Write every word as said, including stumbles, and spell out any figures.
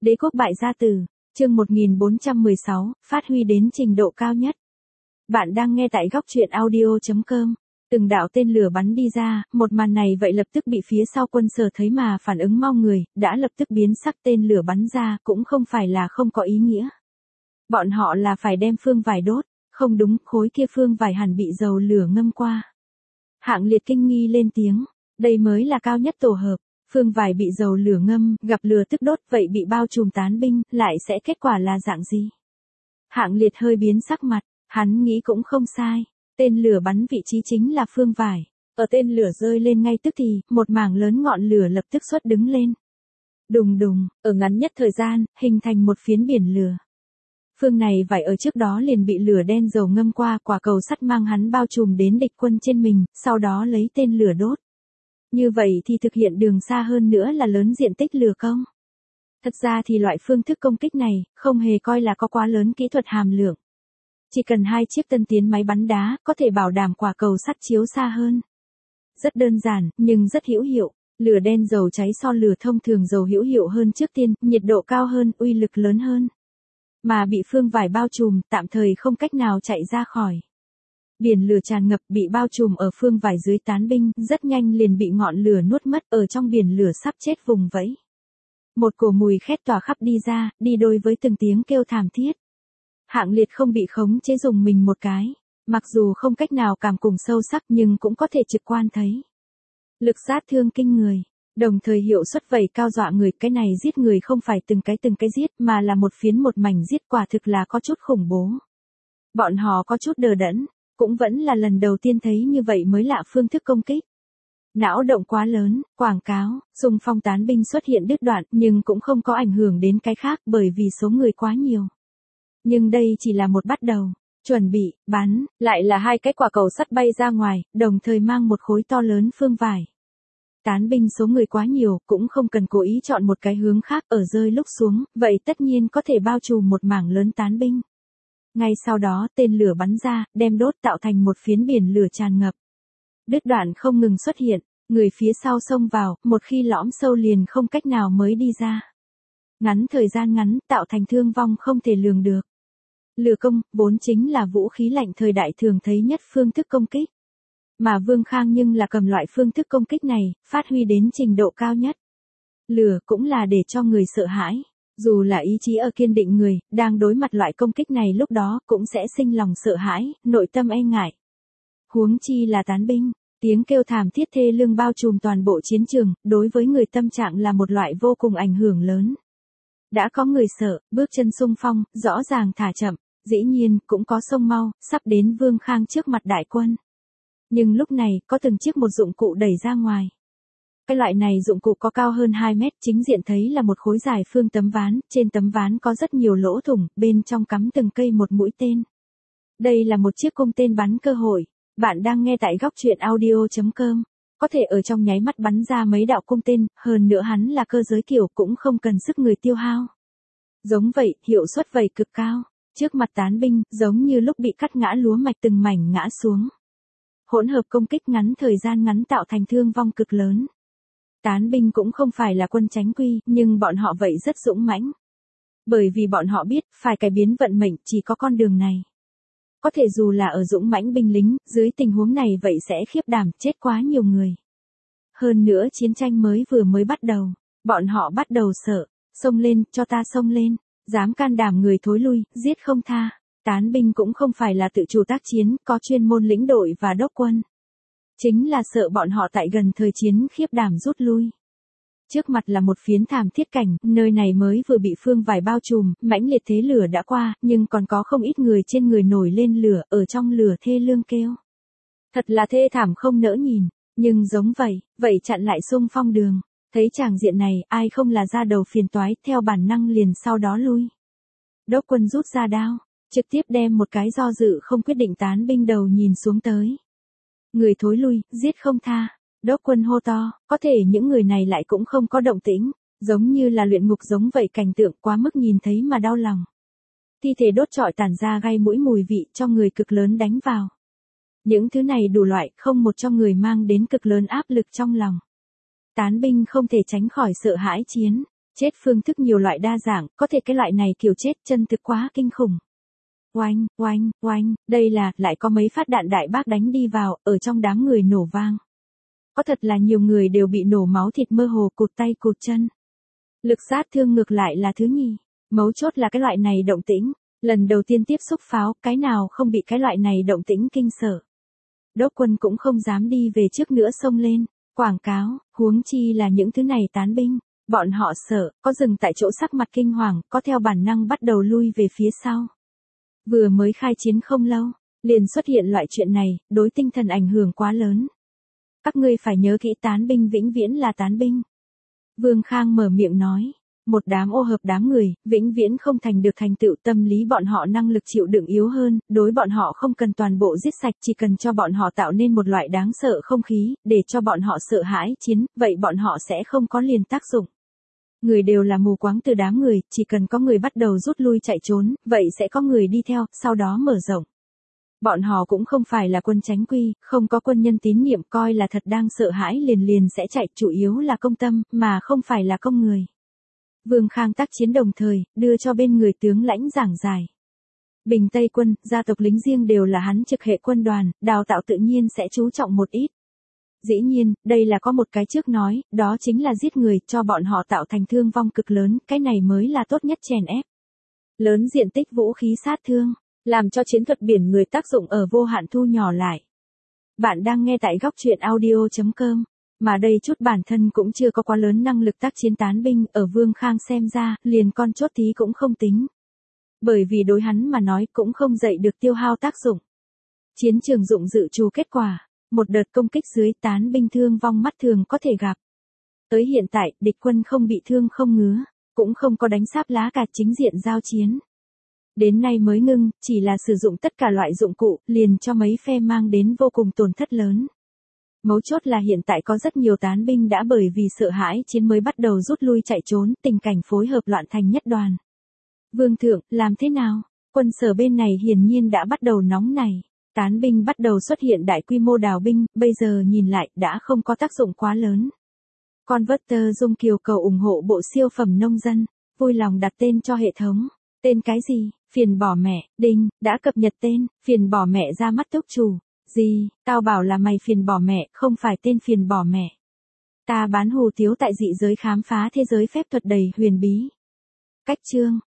Đế quốc bại gia tử, chương một nghìn bốn trăm mười sáu, phát huy đến trình độ cao nhất. Bạn đang nghe tại góc truyện audio chấm com. Từng đạo tên lửa bắn đi ra, một màn này vậy lập tức bị phía sau quân Sở thấy mà phản ứng mau người, đã lập tức biến sắc. Tên lửa bắn ra cũng không phải là không có ý nghĩa. Bọn họ là phải đem phương vải đốt, không đúng, khối kia phương vải hẳn bị dầu lửa ngâm qua. Hạng Liệt kinh nghi lên tiếng, đây mới là cao nhất tổ hợp. Phương vải bị dầu lửa ngâm, gặp lửa tức đốt, vậy bị bao trùm tán binh, lại sẽ kết quả là dạng gì? Hạng Liệt hơi biến sắc mặt, hắn nghĩ cũng không sai. Tên lửa bắn vị trí chính là phương vải. Ở tên lửa rơi lên ngay tức thì, một mảng lớn ngọn lửa lập tức xuất đứng lên. Đùng đùng, ở ngắn nhất thời gian, hình thành một phiến biển lửa. Phương này vải ở trước đó liền bị lửa đen dầu ngâm qua, quả cầu sắt mang hắn bao trùm đến địch quân trên mình, sau đó lấy tên lửa đốt. Như vậy thì thực hiện đường xa hơn nữa là lớn diện tích lửa công. Thật ra thì loại phương thức công kích này, không hề coi là có quá lớn kỹ thuật hàm lượng. Chỉ cần hai chiếc tân tiến máy bắn đá, có thể bảo đảm quả cầu sắt chiếu xa hơn. Rất đơn giản, nhưng rất hữu hiệu. Lửa đen dầu cháy so lửa thông thường dầu hữu hiệu hơn trước tiên, nhiệt độ cao hơn, uy lực lớn hơn. Mà bị phương vải bao trùm, tạm thời không cách nào chạy ra khỏi. Biển lửa tràn ngập, bị bao trùm ở phương vải dưới tán binh, rất nhanh liền bị ngọn lửa nuốt mất, ở trong biển lửa sắp chết vùng vẫy. Một cổ mùi khét tỏa khắp đi ra, đi đôi với từng tiếng kêu thảm thiết. Hạng Liệt không bị khống chế dùng mình một cái, mặc dù không cách nào cảm cùng sâu sắc nhưng cũng có thể trực quan thấy. Lực sát thương kinh người, đồng thời hiệu suất vẩy cao dọa người, cái này giết người không phải từng cái từng cái giết mà là một phiến một mảnh giết, quả thực là có chút khủng bố. Bọn họ có chút đờ đẫn, cũng vẫn là lần đầu tiên thấy như vậy mới lạ phương thức công kích. Não động quá lớn, quảng cáo, xung phong tán binh xuất hiện đứt đoạn nhưng cũng không có ảnh hưởng đến cái khác bởi vì số người quá nhiều. Nhưng đây chỉ là một bắt đầu, chuẩn bị, bắn, lại là hai cái quả cầu sắt bay ra ngoài, đồng thời mang một khối to lớn phương vải. Tán binh số người quá nhiều, cũng không cần cố ý chọn một cái hướng khác ở rơi lúc xuống, vậy tất nhiên có thể bao trùm một mảng lớn tán binh. Ngay sau đó tên lửa bắn ra, đem đốt tạo thành một phiến biển lửa tràn ngập. Đứt đoạn không ngừng xuất hiện, người phía sau xông vào, một khi lõm sâu liền không cách nào mới đi ra. Ngắn thời gian ngắn tạo thành thương vong không thể lường được. Lửa công, vốn chính là vũ khí lạnh thời đại thường thấy nhất phương thức công kích. Mà Vương Khang nhưng là cầm loại phương thức công kích này, phát huy đến trình độ cao nhất. Lửa cũng là để cho người sợ hãi. Dù là ý chí ở kiên định người, đang đối mặt loại công kích này lúc đó cũng sẽ sinh lòng sợ hãi, nội tâm e ngại. Huống chi là tán binh, tiếng kêu thảm thiết thê lương bao trùm toàn bộ chiến trường, đối với người tâm trạng là một loại vô cùng ảnh hưởng lớn. Đã có người sợ, bước chân xung phong, rõ ràng thả chậm, dĩ nhiên cũng có xông mau, sắp đến Vương Khang trước mặt đại quân. Nhưng lúc này, có từng chiếc một dụng cụ đẩy ra ngoài. Cái loại này dụng cụ có cao hơn hai mét, chính diện thấy là một khối dài phương tấm ván, trên tấm ván có rất nhiều lỗ thủng, bên trong cắm từng cây một mũi tên. Đây là một chiếc cung tên bắn cơ hội, bạn đang nghe tại góc truyện audio chấm com, có thể ở trong nháy mắt bắn ra mấy đạo cung tên, hơn nữa hắn là cơ giới kiểu cũng không cần sức người tiêu hao. Giống vậy, hiệu suất vậy cực cao, trước mặt tán binh, giống như lúc bị cắt ngã lúa mạch từng mảnh ngã xuống. Hỗn hợp công kích ngắn thời gian ngắn tạo thành thương vong cực lớn. Tán binh cũng không phải là quân chánh quy, nhưng bọn họ vậy rất dũng mãnh. Bởi vì bọn họ biết, phải cải biến vận mệnh, chỉ có con đường này. Có thể dù là ở dũng mãnh binh lính, dưới tình huống này vậy sẽ khiếp đảm, chết quá nhiều người. Hơn nữa chiến tranh mới vừa mới bắt đầu, bọn họ bắt đầu sợ, xông lên, cho ta xông lên, dám can đảm người thối lui, giết không tha. Tán binh cũng không phải là tự chủ tác chiến, có chuyên môn lĩnh đội và đốc quân. Chính là sợ bọn họ tại gần thời chiến khiếp đảm rút lui. Trước mặt là một phiến thảm thiết cảnh, nơi này mới vừa bị phương vải bao trùm, mãnh liệt thế lửa đã qua, nhưng còn có không ít người trên người nổi lên lửa, ở trong lửa thê lương kêu. Thật là thê thảm không nỡ nhìn, nhưng giống vậy, vậy chặn lại xung phong đường. Thấy tràng diện này, ai không là ra đầu phiền toái, theo bản năng liền sau đó lui. Đốc quân rút ra đao, trực tiếp đem một cái do dự không quyết định tán binh đầu nhìn xuống tới. Người thối lui, giết không tha. Đốc quân hô to, có thể những người này lại cũng không có động tĩnh, giống như là luyện ngục giống vậy, cảnh tượng quá mức nhìn thấy mà đau lòng. Thi thể đốt trọi tản ra gai mũi mùi vị cho người cực lớn đánh vào. Những thứ này đủ loại, không một cho người mang đến cực lớn áp lực trong lòng. Tán binh không thể tránh khỏi sợ hãi chiến, Chết phương thức nhiều loại đa dạng, có thể cái loại này kiểu chết chân thực quá kinh khủng. Oanh, oanh, oanh, đây là, lại có mấy phát đạn đại bác đánh đi vào, ở trong đám người nổ vang. Có thật là nhiều người đều bị nổ máu thịt mơ hồ cụt tay cụt chân. Lực sát thương ngược lại là thứ nhì. Mấu chốt là cái loại này động tĩnh. Lần đầu tiên tiếp xúc pháo, cái nào không bị cái loại này động tĩnh kinh sợ. Đốc quân cũng không dám đi về trước nữa xông lên. Quảng cáo, huống chi là những thứ này tán binh. Bọn họ sợ, có dừng tại chỗ sắc mặt kinh hoàng, có theo bản năng bắt đầu lui về phía sau. Vừa mới khai chiến không lâu, liền xuất hiện loại chuyện này, đối tinh thần ảnh hưởng quá lớn. Các ngươi phải nhớ kỹ tán binh vĩnh viễn là tán binh. Vương Khang mở miệng nói, một đám ô hợp đám người, vĩnh viễn không thành được thành tựu, tâm lý bọn họ năng lực chịu đựng yếu hơn, đối bọn họ không cần toàn bộ giết sạch, chỉ cần cho bọn họ tạo nên một loại đáng sợ không khí, để cho bọn họ sợ hãi chiến, vậy bọn họ sẽ không có liền tác dụng. Người đều là mù quáng từ đám người, chỉ cần có người bắt đầu rút lui chạy trốn, vậy sẽ có người đi theo, sau đó mở rộng. Bọn họ cũng không phải là quân chánh quy, không có quân nhân tín nhiệm, coi là thật đang sợ hãi liền liền sẽ chạy, chủ yếu là công tâm, mà không phải là công người. Vương Khang tác chiến đồng thời, đưa cho bên người tướng lãnh giảng giải. Bình Tây quân, gia tộc lính riêng đều là hắn trực hệ quân đoàn, đào tạo tự nhiên sẽ chú trọng một ít. Dĩ nhiên, đây là có một cái trước nói, đó chính là giết người, cho bọn họ tạo thành thương vong cực lớn, cái này mới là tốt nhất chèn ép. Lớn diện tích vũ khí sát thương, làm cho chiến thuật biển người tác dụng ở vô hạn thu nhỏ lại. Bạn đang nghe tại góc truyện audio chấm com, mà đây chút bản thân cũng chưa có quá lớn năng lực tác chiến tán binh, ở Vương Khang xem ra, liền con chốt tí cũng không tính. Bởi vì đối hắn mà nói cũng không dậy được tiêu hao tác dụng. Chiến trường dụng dự trù kết quả, một đợt công kích dưới tán binh thương vong mắt thường có thể gặp. Tới hiện tại, địch quân không bị thương không ngứa, cũng không có đánh sáp lá cà chính diện giao chiến. Đến nay mới ngưng, chỉ là sử dụng tất cả loại dụng cụ, liền cho mấy phe mang đến vô cùng tổn thất lớn. Mấu chốt là hiện tại có rất nhiều tán binh đã bởi vì sợ hãi chiến mới bắt đầu rút lui chạy trốn, tình cảnh phối hợp loạn thành nhất đoàn. Vương thượng, làm thế nào? Quân sở bên này hiển nhiên đã bắt đầu nóng này. Tán binh bắt đầu xuất hiện đại quy mô đào binh, bây giờ nhìn lại đã không có tác dụng quá lớn. Converter Dung Kiều cầu ủng hộ bộ siêu phẩm nông dân, vui lòng đặt tên cho hệ thống. Tên cái gì? Phiền bỏ mẹ, đinh, đã cập nhật tên, phiền bỏ mẹ ra mắt túc chủ. Gì, tao bảo là mày phiền bỏ mẹ, không phải tên phiền bỏ mẹ. Ta bán hủ tiếu tại dị giới khám phá thế giới phép thuật đầy huyền bí. Cách chương,